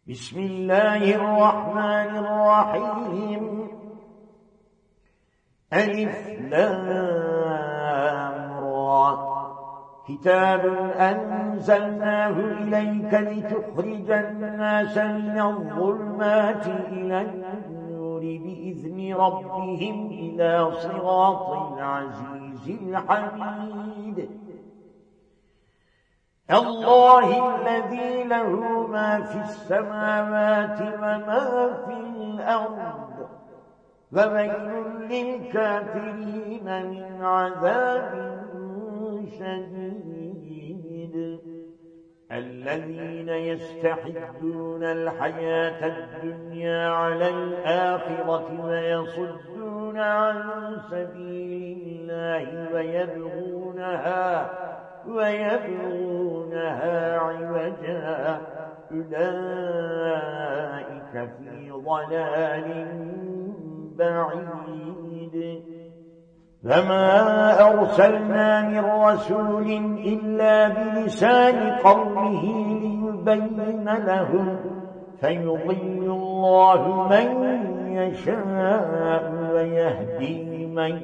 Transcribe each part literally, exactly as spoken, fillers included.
بسم الله الرحمن الرحيم. ألف لام را. كتاب أنزلناه إليك لتخرج الناس من الظلمات إلى النور بإذن ربهم إلى صراط العزيز الحميد. الله الذي له ما في السماوات وما في الأرض، وويل للكافرين من عذاب شديد. الذين يستحبون الحياة الدنيا على الآخرة ويصدون عن سبيل الله ويبغونها ويبغونها عوجا، أولئك في ضلال بعيد. فما أرسلنا من رسول إلا بلسان قومه ليبين لهم، فيضل الله من يشاء ويهدي من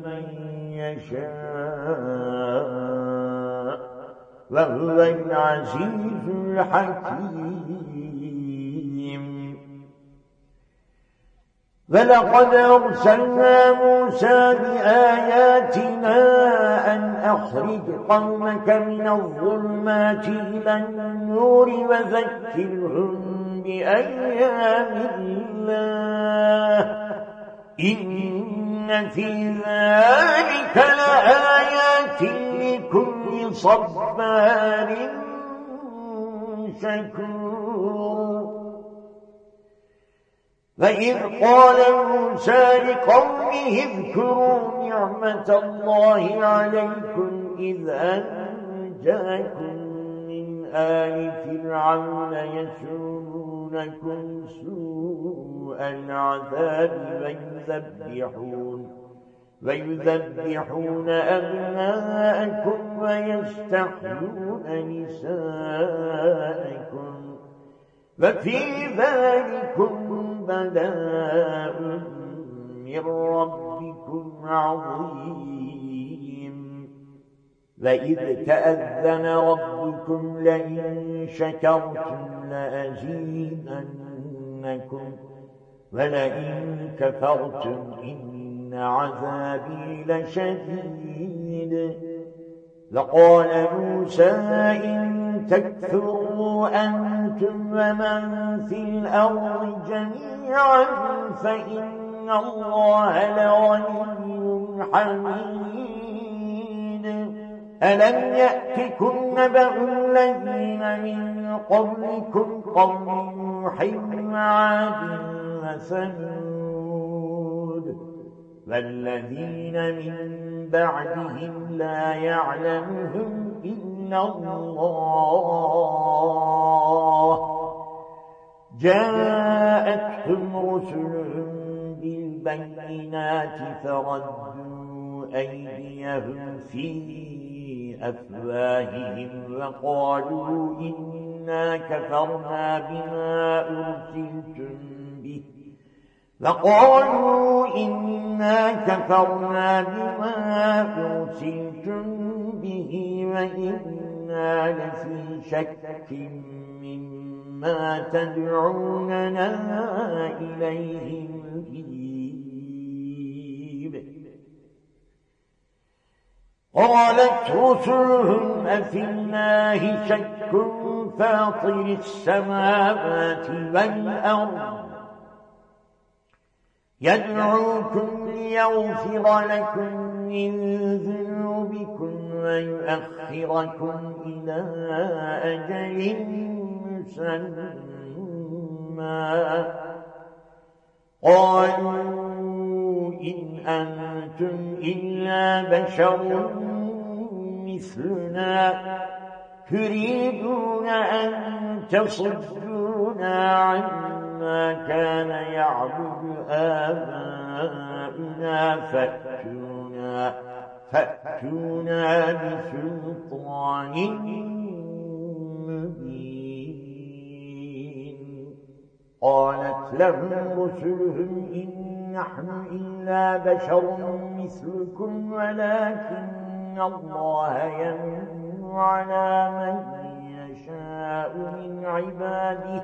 يشاء، وهو العزيز الحكيم. ولقد أرسلنا موسى بآياتنا أن أخرج قومك من الظلمات إلى النور وذكرهم بأيام الله، إن في ذلك لآيات لكل صبار شكور. وإذ قال موسى لقومه اذكروا نعمة الله عليكم إذ أنجاكم من آل فرعون يسومونكم سوء العذاب ويذبحون ويذبحون أبناءكم ويستحيون نساءكم، وفي ذلكم بلاء من ربكم عظيم. وإذ تأذن ربكم لئن شكرتم لأزيدنكم ولئن كفرتم إن عذابي لشديد. لقال موسى إن تكفروا أنتم ومن في الأرض جميعا فإن الله لغني حميد. ألم يأتكم نبأ الذين من قبلكم قوم نوح وعاد وثمود والذين من بعدهم لا يعلمهم إلا الله، جاءتهم رسلهم بالبينات فردوا أيديهم في أفواههم وقالوا إنا كفرنا بما أرسلتم به وقالوا إنا كفرنا بما أرسلتم به وإنا لفي شك مما تدعوننا إليه مريب. قالت رسلهم أفي الله شك فاطر السماوات والأرض يدعوكم ليغفر لكم من ذنوبكم ويؤخركم إلى أجل مسمى. قالوا إن أنتم إلا بشر مثلنا تريدون أن تصدونا عما كان يعبد آباؤنا فأتونا فأتونا بسلطان مبين. قالت لهم رسلهم إن نحن إلا بشر مثلكم ولكن الله يمن على من يشاء من عباده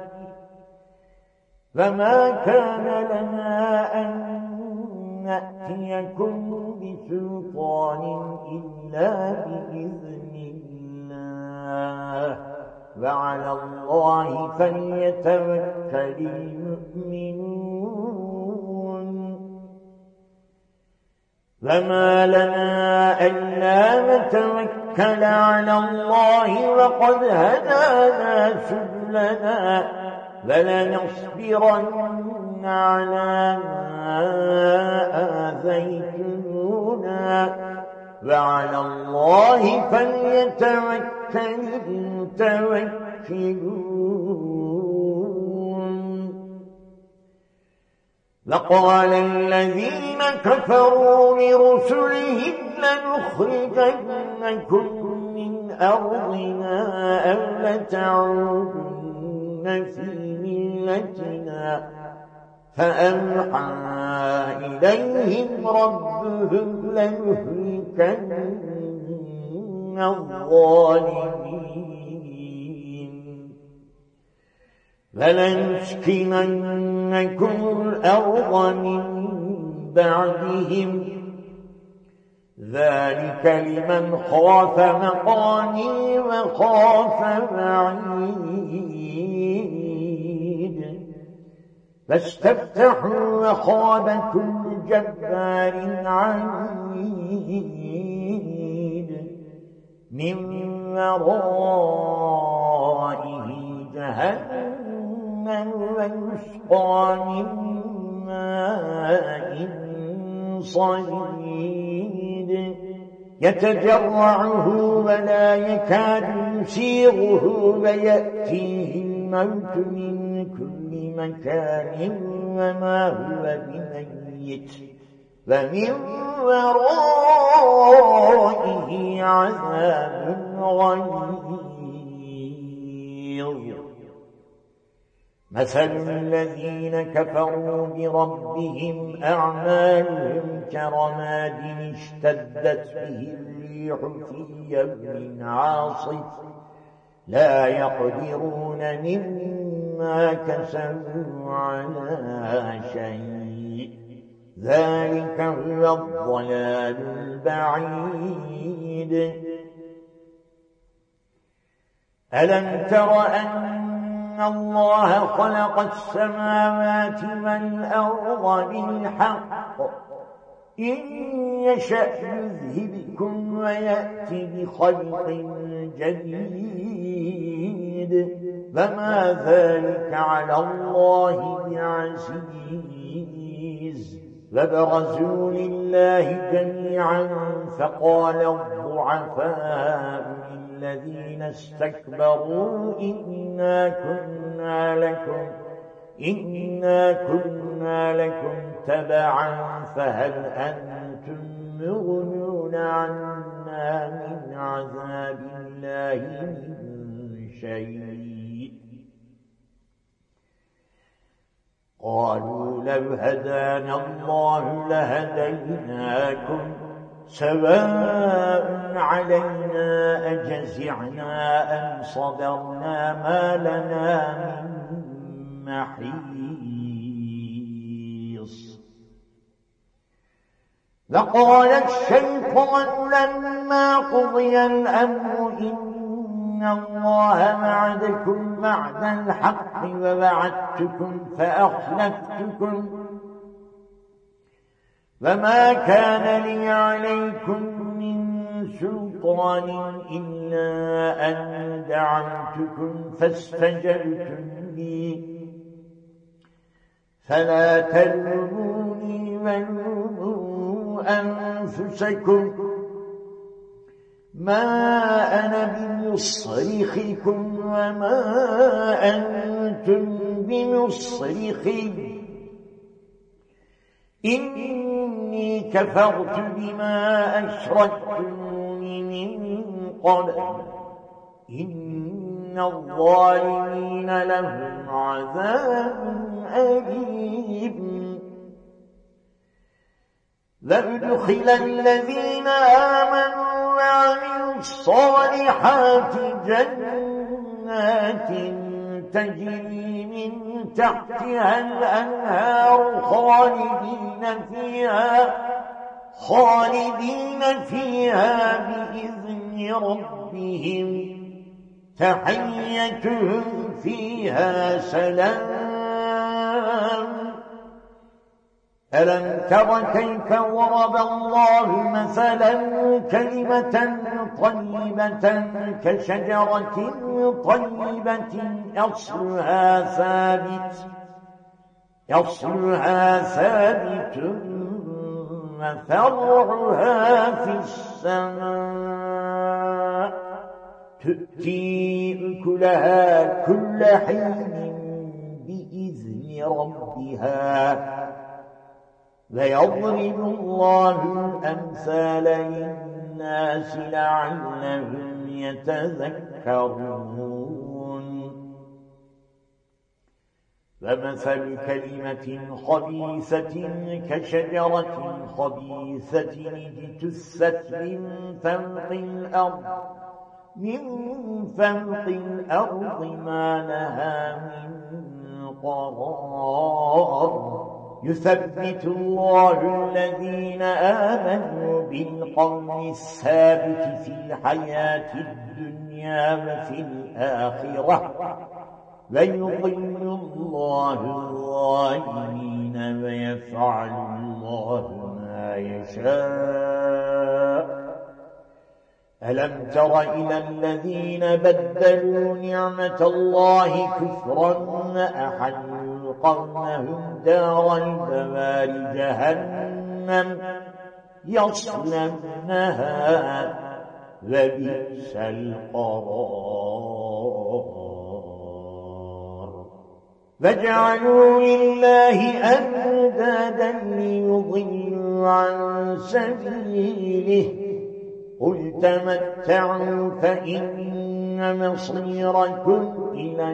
فما كان لنا أن نأتيكم بسلطان إلا بإذن الله وعلى الله فليتوكل المؤمنون فما لنا ألا نتوكل على الله وقد هدانا سبلنا فلنصبرن على ما آذيتمونا وعلى الله فليتوكل المتوكلون وقال الذين كفروا لرسلهم لنخرجنكم من أرضنا أو لتعودن في ملتنا فأوحى إليهم ربهم لنهلكن الظالمين فلنسكننكم الأرض من بعدهم ذلك لمن خاف مقامي وخاف وعيد فاستفتحوا وخاب كل جبار عنيد من ورائه جهنم ويسقى من ماء صديد يتجرعه ولا يكاد يسيغه ويأتيه الموت من كل مكان وما هو بميت ومن ورائه عذاب غليظ مثل الذين كفروا بربهم أعمالهم كرماد اشتدت به الريح في يوم عاصف لا يقدرون مما كسبوا على شيء ذلك هو الضلال البعيد ألم تر أن الله خلق السماوات والأرض بالحق إن يشأ يذهبكم ويأتي بخلق جديد فما ذلك على الله بعزيز فبرزوا لله جميعا فقال الضعفاء الذين استكبروا إنا كنا لكم إنا كنا لكم تبعا فهل أنتم مغنون عنا من عذاب الله من شيء قالوا لو هدانا الله لهديناكم سواء علينا أجزعنا أم صبرنا ما لنا من محيص وقال الشيطان لما قضي الأمر إن الله وعدكم وعد الحق ووعدتكم فأخلفتكم فما كان لي عليكم من سلطان إلا أن دعوتكم فاستجبتم لي فلا تلوموني ولوموا أنفسكم ما أنا بمصرخكم وما أنتم بمصرخي إني كفرت بما أشركتمون من قبل إن إن الظالمين لهم عذاب أليم لندخل الذين آمنوا وعملوا الصالحات جنات تجري من تحتها الأنهار خالدين فيها خالدين فيها بإذن ربهم تحيتهم فيها سلام ألم تر كيف ضرب الله مثلا كلمة طيبة كشجرة طيبة أصلها ثابت أصلها ثابت وفرعها في السماء تؤتي أكلها كل حين بإذن ربها ويضرب الله الأمثال للناس لعلهم يتذكرون فمثل كلمة خبيثة كشجرة خبيثة اجتثت من فوق الأرض من فوق الأرض ما لها من قرار يثبت الله الذين آمنوا بالقول الثابت في الحياة الدنيا وفي الآخرة ويضل الله الظالمين ويفعل الله ما يشاء ألم تر إلى الذين بدلوا نعمة الله كفرا أحلوا قومهم دار البوار جهنم يصلونها وبئس القرار وجعلوا لله أندادا ليضلوا عن سبيله قل تمتعوا فإن مصيركم إلى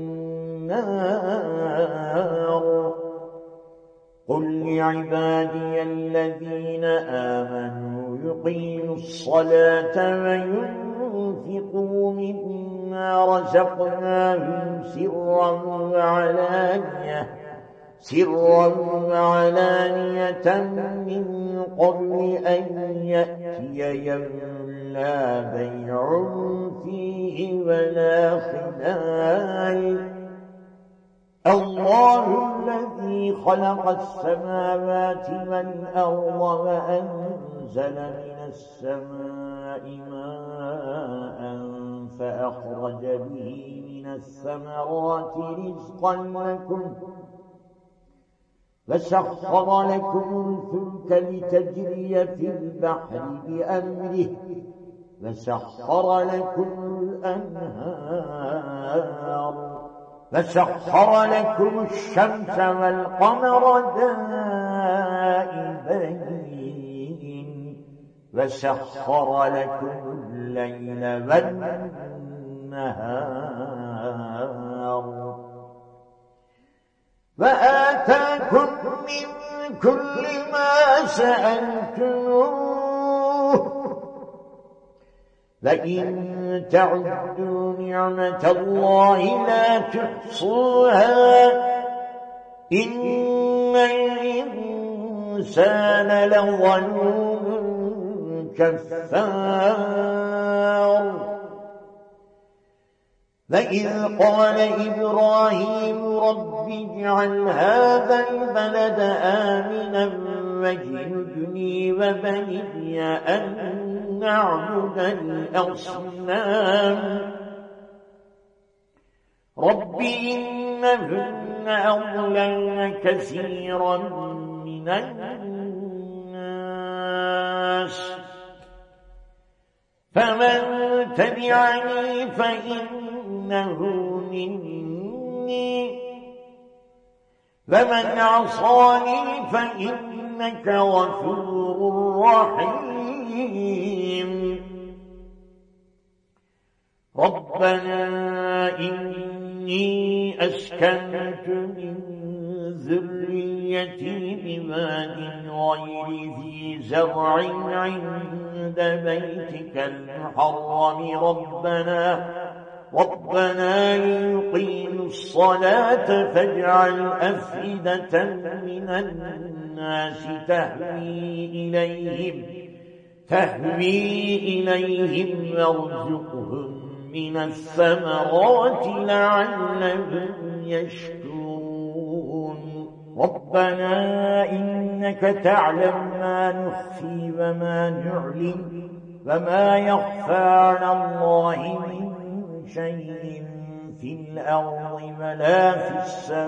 النار قل لعبادي الذين آمنوا يقيموا الصلاة وينفقوا مما رزقناهم سرا وعلانية سرا وعلانية من قبل أن يأتي يوم لا بيع فيه ولا خلال الله الذي خلق السماوات والأرض وأنزل من السماء ماء فأخرج به من الثمرات رزقا لكم وسخر لكم الفلك لتجري في البحر بأمره وسخر لكم الأنهار وسخر لكم الشمس والقمر دائبين وسخر لكم الليل والنهار وآتاكم من كل ما سألتموه لئن تعدوا نعمة الله لا تحصوها إن الإنسان لظلوم كفار وإذ قال إبراهيم رب اجعل هذا البلد آمنا واجنبني وبني أن نعبد الأصنام رب إنهن أضللن كثيرا من الناس فمن تبعني فإنه مني ومن عصاني فإنك غفور رحيم ربنا إني أسكنت من ذريتي بواد غير ذي زرع عند بيتك المحرم ربنا ربنا ليقيموا الصلاة فاجعل أفئدة من الناس تهوي إليهم تهوي إليهم وارزقهم من الثمرات لعلهم يشكرون ربنا إنك تعلم ما نخفي وما نعلن وما يخفى على الله من شيء في الأرض ولا في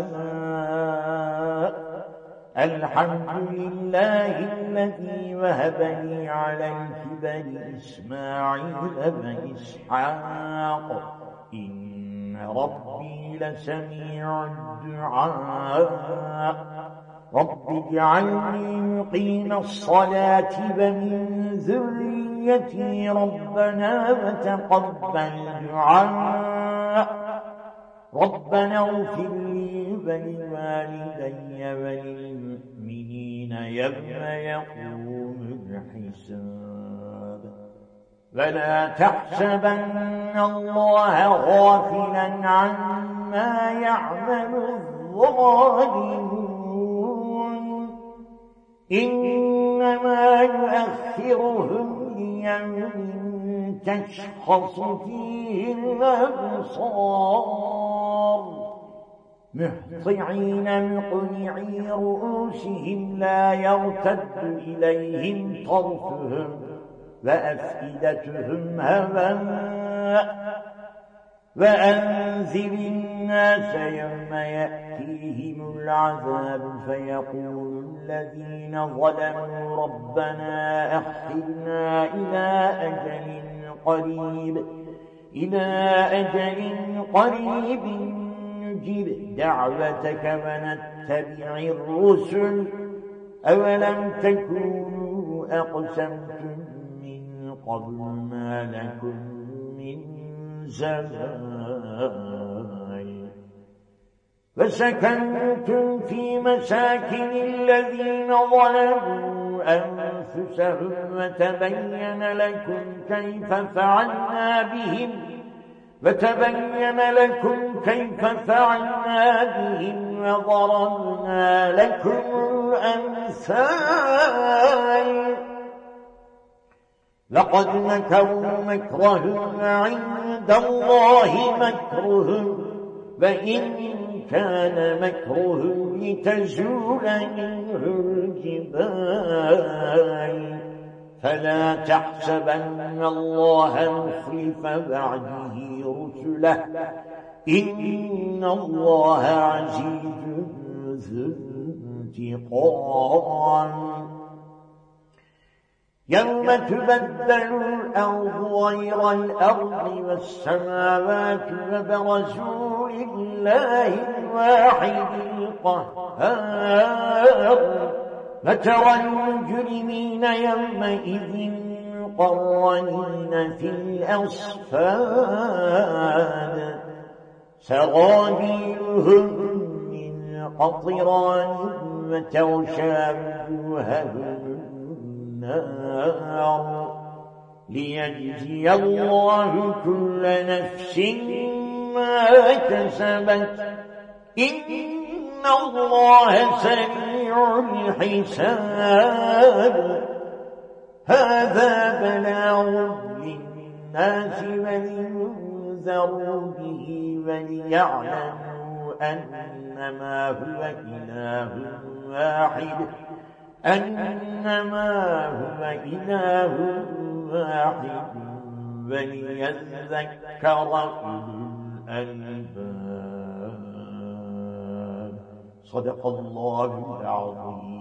السماء الحمد لله الذي وهب لي على الكبر إسماعيل وإسحاق إن ربي لسميع الدعاء رب اجعلني مقيم الصلاة ومن ذريتي ربنا وتقبل دعاء ربنا اغفر لي ولوالدي وللمؤمنين يوم يقوم الحساب ولا تحسبن الله غافلا عما يعمل الظالمون إنما يؤخرهم ليوم تشخص فيه الأبصار مهطعين مقنعي رؤوسهم لا يرتد إليهم طرفهم وأفئدتهم هواء وأنذر الناس يوم يأتيهم العذاب فيقول الذين ظلموا ربنا أخرنا إلى أجل قريب إلى أجل قريب نجب دعوتك ونتبع الرسل أولم تكونوا أقسمتم من قبل ما لكم من زمان فسكنتم في مساكن الذين ظلموا أنفسهم وتبين لكم كيف فعلنا بهم وتبين لكم كيف فعلنا بهم وضربنا لكم الأمثال لقد مكروا مكرهم عند الله مكرهم وإن كان مكرهم لتزول منه الجبال فلا تحسبن الله مخلف بعده رسله إن الله عزيز ذو انتقام يوم تبدل الأرض غير الأرض والسماوات وبرزوا لله الواحد القهار فترى المجرمين يومئذ مقرنين في الأصفاد سرابيلهم من قطران وتغشى وجوههم النار ليجزي الله كل نفس ما كسبت إن الله سريع الحساب هذا بلاغ للناس ولينذروا به وليعلموا أنما هو إله واحد أنما هو إله واحد وليذكر أولو الألباب صدق الله العظيم.